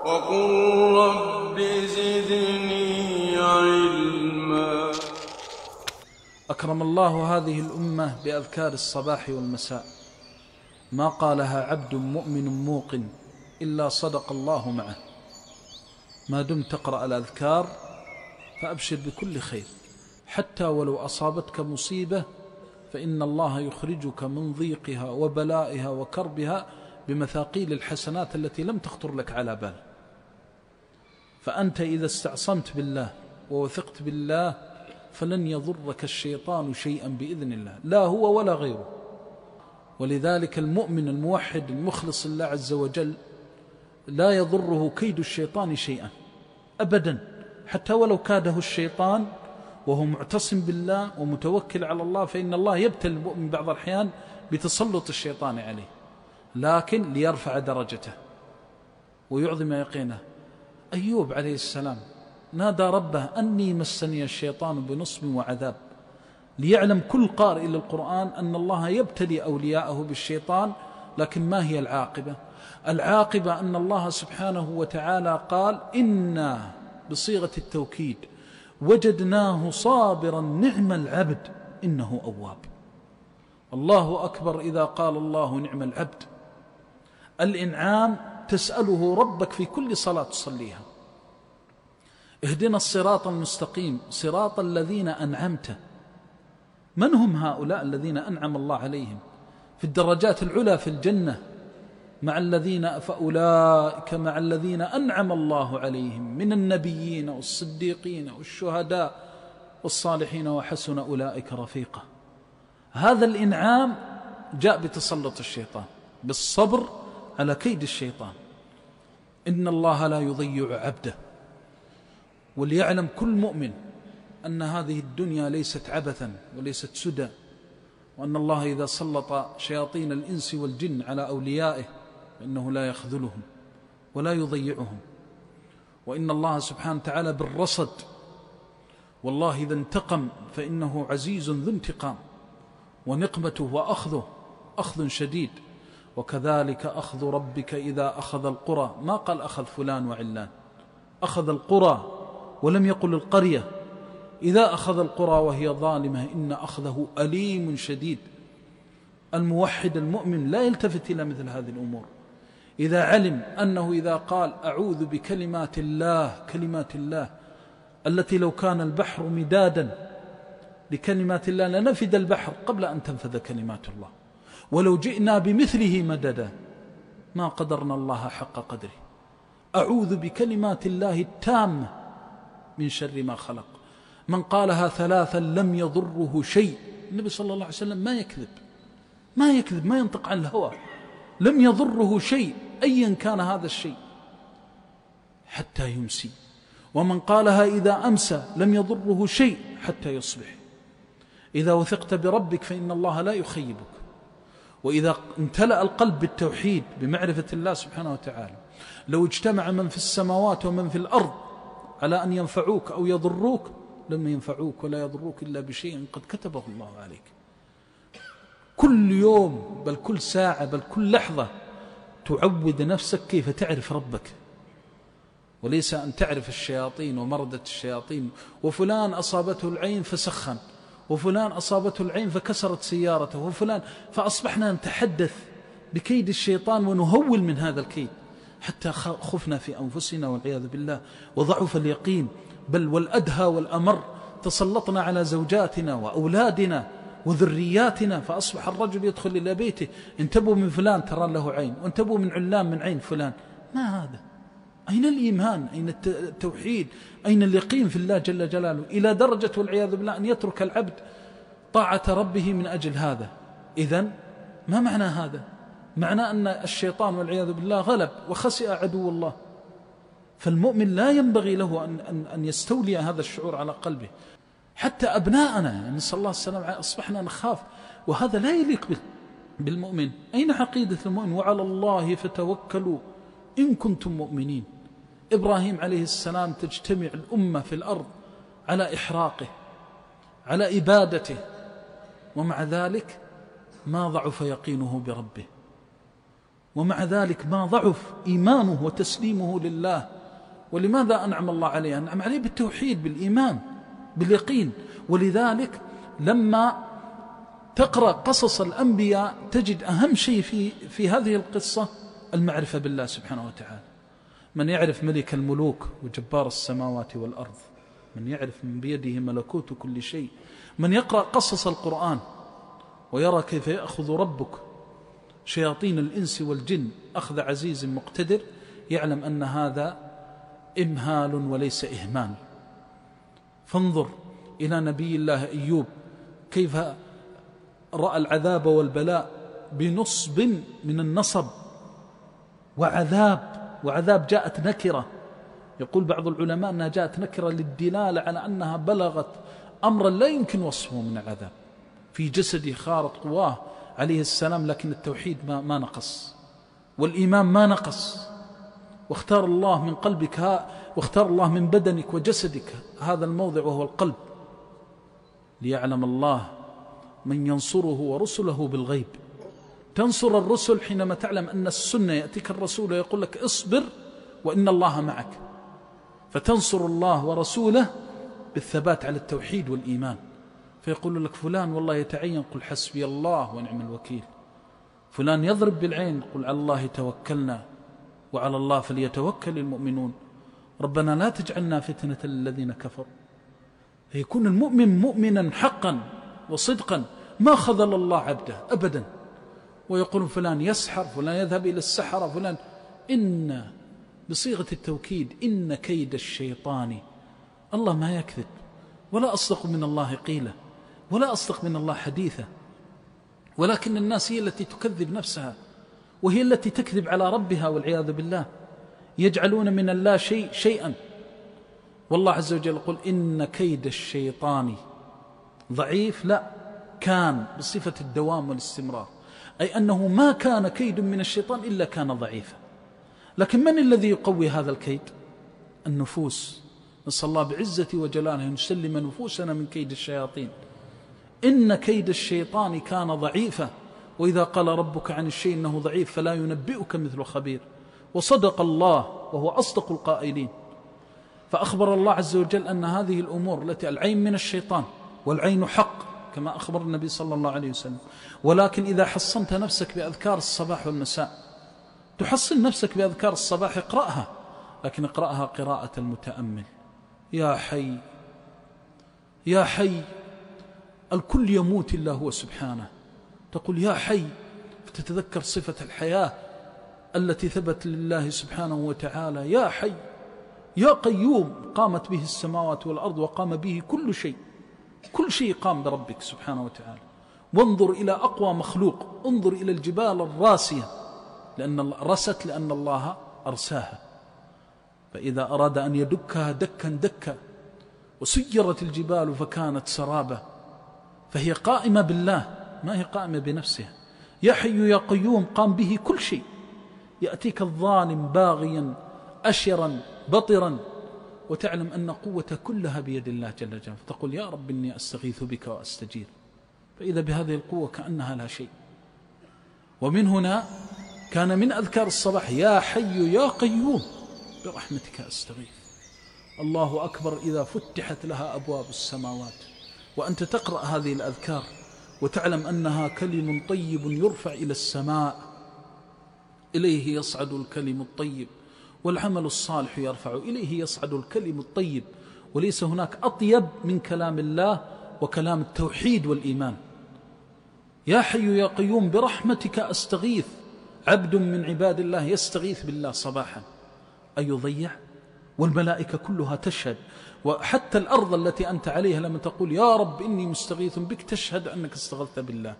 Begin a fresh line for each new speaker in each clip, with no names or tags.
وقل رب زدني علما.
أكرم الله هذه الأمة بأذكار الصباح والمساء، ما قالها عبد مؤمن موقن إلا صدق الله معه. ما دمت تقرأ الأذكار فأبشر بكل خير، حتى ولو أصابتك مصيبة فإن الله يخرجك من ضيقها وبلائها وكربها بمثاقيل الحسنات التي لم تخطر لك على بال. فأنت إذا استعصمت بالله ووثقت بالله فلن يضرك الشيطان شيئا بإذن الله، لا هو ولا غيره. ولذلك المؤمن الموحد المخلص لله عز وجل لا يضره كيد الشيطان شيئا أبدا، حتى ولو كاده الشيطان وهو معتصم بالله ومتوكل على الله، فإن الله يبتلي المؤمن بعض الأحيان بتسلط الشيطان عليه، لكن ليرفع درجته ويعظم يقينه. أيوب عليه السلام نادى ربه أني مسني الشيطان بنصب وعذاب، ليعلم كل قارئ للقرآن أن الله يبتلي أولياءه بالشيطان، لكن ما هي العاقبة؟ العاقبة أن الله سبحانه وتعالى قال إنا بصيغة التوكيد وجدناه صابرا نعم العبد إنه أواب. الله أكبر إذا قال الله نعم العبد. الإنعام تسأله ربك في كل صلاة تصليها، اهدنا الصراط المستقيم صراط الذين أنعمت. من هم هؤلاء الذين أنعم الله عليهم؟ في الدرجات العلى في الجنة مع الذين فأولئك مع الذين أنعم الله عليهم من النبيين والصديقين والشهداء والصالحين وحسن أولئك رفيقا. هذا الإنعام جاء بتسلط الشيطان، بالصبر على كيد الشيطان. إن الله لا يضيع عبده. وليعلم كل مؤمن أن هذه الدنيا ليست عبثا وليست سدى، وأن الله إذا سلط شياطين الإنس والجن على أوليائه فإنه لا يخذلهم ولا يضيعهم، وإن الله سبحانه وتعالى بالرصد، والله إذا انتقم فإنه عزيز ذو انتقام، ونقمته وأخذه أخذ شديد. وكذلك أخذ ربك إذا أخذ القرى، ما قال أخذ فلان وعلان، أخذ القرى ولم يقل القرية. إذا أخذ القرى وهي ظالمة إن أخذه أليم شديد. الموحد المؤمن لا يلتفت إلى مثل هذه الأمور، إذا علم أنه إذا قال أعوذ بكلمات الله، كلمات الله التي لو كان البحر مدادا لكلمات الله لنفد البحر قبل أن تنفذ كلمات الله، ولو جئنا بمثله مددا ما قدرنا الله حق قدره. أعوذ بكلمات الله التامة من شر ما خلق. من قالها ثلاثا لم يضره شيء. النبي صلى الله عليه وسلم ما يكذب، ما ينطق عن الهوى، لم يضره شيء أيا كان هذا الشيء حتى يمسي. ومن قالها إذا أمسى لم يضره شيء حتى يصبح. إذا وثقت بربك فإن الله لا يخيبك. وإذا امتلأ القلب بالتوحيد بمعرفة الله سبحانه وتعالى، لو اجتمع من في السماوات ومن في الأرض على أن ينفعوك أو يضروك لم ينفعوك ولا يضروك إلا بشيء قد كتبه الله عليك. كل يوم بل كل ساعة بل كل لحظة تعود نفسك كيف تعرف ربك، وليس أن تعرف الشياطين ومردة الشياطين. وفلان أصابته العين فسخن، وفلان أصابته العين فكسرت سيارته، وفلان، فأصبحنا نتحدث بكيد الشيطان ونهول من هذا الكيد حتى خفنا في أنفسنا والعياذ بالله، وضعف اليقين، بل والأدهى والأمر تسلطنا على زوجاتنا وأولادنا وذرياتنا، فأصبح الرجل يدخل إلى بيته انتبهوا من فلان ترى له عين، وانتبهوا من علان من عين فلان. ما هذا؟ أين الإيمان؟ أين التوحيد؟ أين اليقين في الله جل جلاله؟ إلى درجة والعياذ بالله أن يترك العبد طاعة ربه من أجل هذا. إذن ما معنى هذا؟ معنى أن الشيطان والعياذ بالله غلب وخسئ عدو الله. فالمؤمن لا ينبغي له أن يستولي هذا الشعور على قلبه. حتى أبناءنا يعني نسأل الله السلامة أصبحنا نخاف، وهذا لا يليق بالمؤمن. أين عقيدة المؤمن؟ وعلى الله فتوكلوا إن كنتم مؤمنين. إبراهيم عليه السلام تجتمع الأمة في الأرض على إحراقه، على إبادته، ومع ذلك ما ضعف يقينه بربه، ومع ذلك ما ضعف إيمانه وتسليمه لله. ولماذا أنعم الله عليه؟ أنعم عليه بالتوحيد، بالإيمان، باليقين. ولذلك لما تقرأ قصص الأنبياء تجد أهم شيء في هذه القصة المعرفة بالله سبحانه وتعالى. من يعرف ملك الملوك وجبار السماوات والأرض، من يعرف من بيده ملكوت كل شيء، من يقرأ قصص القرآن ويرى كيف يأخذ ربك شياطين الإنس والجن أخذ عزيز مقتدر، يعلم أن هذا إمهال وليس إهمال. فانظر إلى نبي الله أيوب كيف رأى العذاب والبلاء بنصب من النصب وعذاب جاءت نكرة. يقول بعض العلماء أنها جاءت نكرة للدلالة على أنها بلغت أمرا لا يمكن وصفه من العذاب. في جسده خارط قواه عليه السلام، لكن التوحيد ما نقص، والإيمان ما نقص. واختار الله من قلبك واختار الله من بدنك وجسدك هذا الموضع وهو القلب، ليعلم الله من ينصره ورسله بالغيب. تنصر الرسل حينما تعلم أن السنة يأتيك الرسول ويقول لك اصبر وإن الله معك، فتنصر الله ورسوله بالثبات على التوحيد والإيمان. فيقول لك فلان والله يتعين، قل حسبي الله ونعم الوكيل. فلان يضرب بالعين، قل على الله توكلنا وعلى الله فليتوكل المؤمنون. ربنا لا تجعلنا فتنة للذين كفروا. فيكون المؤمن مؤمنا حقا وصدقا، ما خذل الله عبده أبدا. ويقول فلان يسحر، فلان يذهب إلى السحرة، فلان إن بصيغة التوكيد إن كيد الشيطان. الله ما يكذب، ولا أصدق من الله قيلا، ولا أصدق من الله حديثا. ولكن الناس هي التي تكذب نفسها، وهي التي تكذب على ربها والعياذ بالله. يجعلون من الله شيئا. والله عز وجل يقول إن كيد الشيطان ضعيف، لا، كان بصفة الدوام والاستمرار، أي أنه ما كان كيد من الشيطان إلا كان ضعيفا. لكن من الذي يقوي هذا الكيد؟ النفوس. نسأل الله بعزة وجلاله أن يسلم نفوسنا من كيد الشياطين. إن كيد الشيطان كان ضعيفا، وإذا قال ربك عن الشيء إنه ضعيف فلا ينبئك مثل خبير. وصدق الله وهو أصدق القائلين. فأخبر الله عز وجل أن هذه الأمور التي العين من الشيطان، والعين حق كما أخبر النبي صلى الله عليه وسلم. ولكن إذا حصنت نفسك بأذكار الصباح والمساء، تحصن نفسك بأذكار الصباح اقرأها، لكن اقرأها قراءة المتأمل. يا حي يا حي، الكل يموت إلا هو سبحانه. تقول يا حي فتتذكر صفة الحياة التي ثبت لله سبحانه وتعالى. يا حي يا قيوم، قامت به السماوات والأرض وقام به كل شيء، كل شيء قام بربك سبحانه وتعالى. وانظر إلى أقوى مخلوق، انظر إلى الجبال الراسية، رست لأن الله أرساها، فإذا أراد أن يدكها دكا دكا. وسيرت الجبال فكانت سرابا، فهي قائمة بالله، ما هي قائمة بنفسها. يا حي يا قيوم قام به كل شيء. يأتيك الظالم باغيا أشرا بطرا، وتعلم أن قوة كلها بيد الله جل جلاله، فتقول يا رب إني أستغيث بك وأستجير، فإذا بهذه القوة كأنها لا شيء. ومن هنا كان من أذكار الصباح يا حي يا قيوم برحمتك أستغيث. الله أكبر إذا فتحت لها أبواب السماوات، وأنت تقرأ هذه الأذكار وتعلم أنها كلم طيب يرفع إلى السماء، إليه يصعد الكلم الطيب، والعمل الصالح يرفع إليه يصعد الكلم الطيب. وليس هناك أطيب من كلام الله وكلام التوحيد والإيمان. يا حي يا قيوم برحمتك أستغيث. عبد من عباد الله يستغيث بالله صباحا، أيضيع؟ والملائكة كلها تشهد، وحتى الأرض التي أنت عليها لما تقول يا رب إني مستغيث بك تشهد أنك استغثت بالله.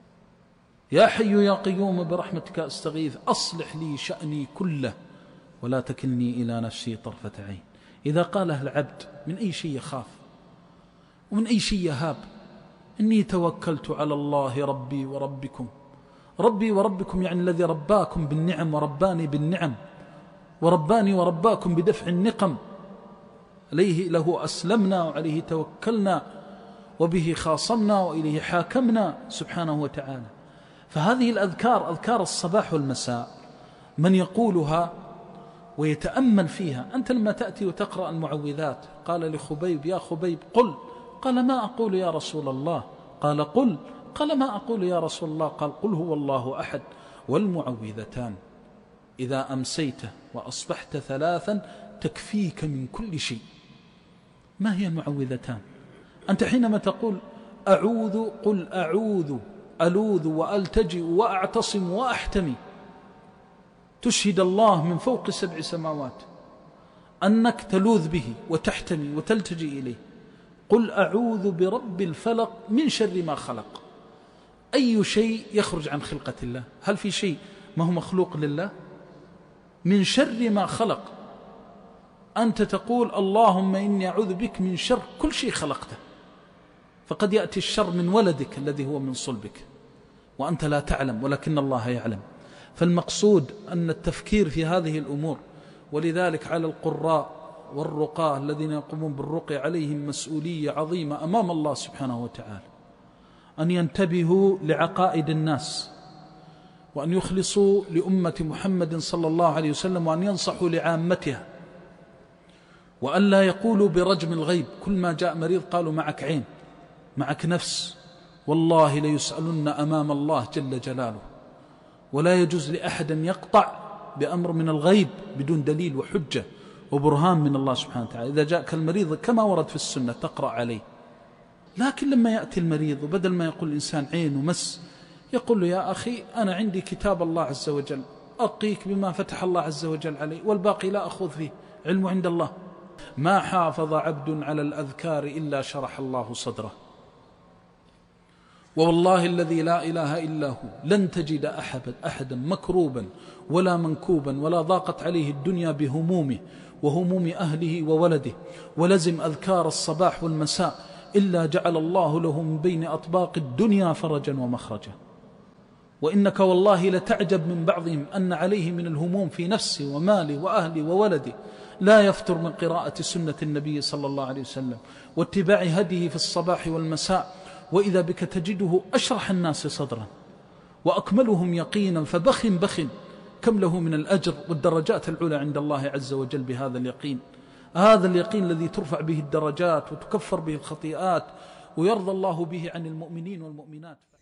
يا حي يا قيوم برحمتك أستغيث، أصلح لي شأني كله ولا تكلني إلى نفسي طرفة عين. إذا قاله العبد من أي شيء يخاف ومن أي شيء يهاب، إني توكلت على الله ربي وربكم. ربي وربكم يعني الذي رباكم بالنعم ورباني بالنعم، ورباني ورباكم بدفع النقم. عليه له أسلمنا وعليه توكلنا وبه خاصمنا وإليه حاكمنا سبحانه وتعالى. فهذه الأذكار أذكار الصباح والمساء من يقولها ويتأمل فيها. أنت لما تأتي وتقرأ المعوذات قال لخبيب: يا خبيب قل. قال: ما أقول يا رسول الله. قال: قل. قال: ما أقول يا رسول الله. قال: قل هو الله أحد والمعوذتان إذا أمسيت وأصبحت 3 تكفيك من كل شيء. ما هي المعوذتان؟ أنت حينما تقول أعوذ، قل أعوذ، ألوذ وألتجئ وأعتصم وأحتمي، تشهد الله من فوق 7 سماوات أنك تلوذ به وتحتمي وتلتجئ إليه. قل أعوذ برب الفلق من شر ما خلق. أي شيء يخرج عن خلقة الله؟ هل في شيء ما هو مخلوق لله؟ من شر ما خلق. أنت تقول اللهم إني أعوذ بك من شر كل شيء خلقته، فقد يأتي الشر من ولدك الذي هو من صلبك وأنت لا تعلم ولكن الله يعلم. فالمقصود أن التفكير في هذه الأمور، ولذلك على القراء والرقاة الذين يقومون بالرقية عليهم مسؤولية عظيمة أمام الله سبحانه وتعالى، أن ينتبهوا لعقائد الناس، وأن يخلصوا لأمة محمد صلى الله عليه وسلم، وأن ينصحوا لعامتها، وأن لا يقولوا برجم الغيب. كل ما جاء مريض قالوا معك عين، معك نفس. والله ليسألن أمام الله جل جلاله، ولا يجوز لأحد أن يقطع بأمر من الغيب بدون دليل وحجة وبرهان من الله سبحانه وتعالى. إذا جاءك المريض كما ورد في السنة تقرأ عليه. لكن لما يأتي المريض وبدل ما يقول الإنسان عين ومس، يقول له: يا أخي أنا عندي كتاب الله عز وجل أرقيك بما فتح الله عز وجل عليه، والباقي لا أخذ فيه، علم عند الله. ما حافظ عبد على الأذكار إلا شرح الله صدره. والله الذي لا إله إلا هو لن تجد أحدا مكروبا ولا منكوبا ولا ضاقت عليه الدنيا بهمومه وهموم أهله وولده، ولزم أذكار الصباح والمساء، إلا جعل الله له من بين أطباق الدنيا فرجا ومخرجا. وإنك والله لتعجب من بعضهم أن عليه من الهموم في نفسه وماله وأهله وولده لا يفتر من قراءة سنة النبي صلى الله عليه وسلم واتباع هديه في الصباح والمساء، وإذا بك تجده أشرح الناس صدرا وأكملهم يقينا، فبخ كم له من الأجر والدرجات العلى عند الله عز وجل بهذا اليقين. هذا اليقين الذي ترفع به الدرجات وتكفر به الخطيئات ويرضى الله به عن المؤمنين والمؤمنات.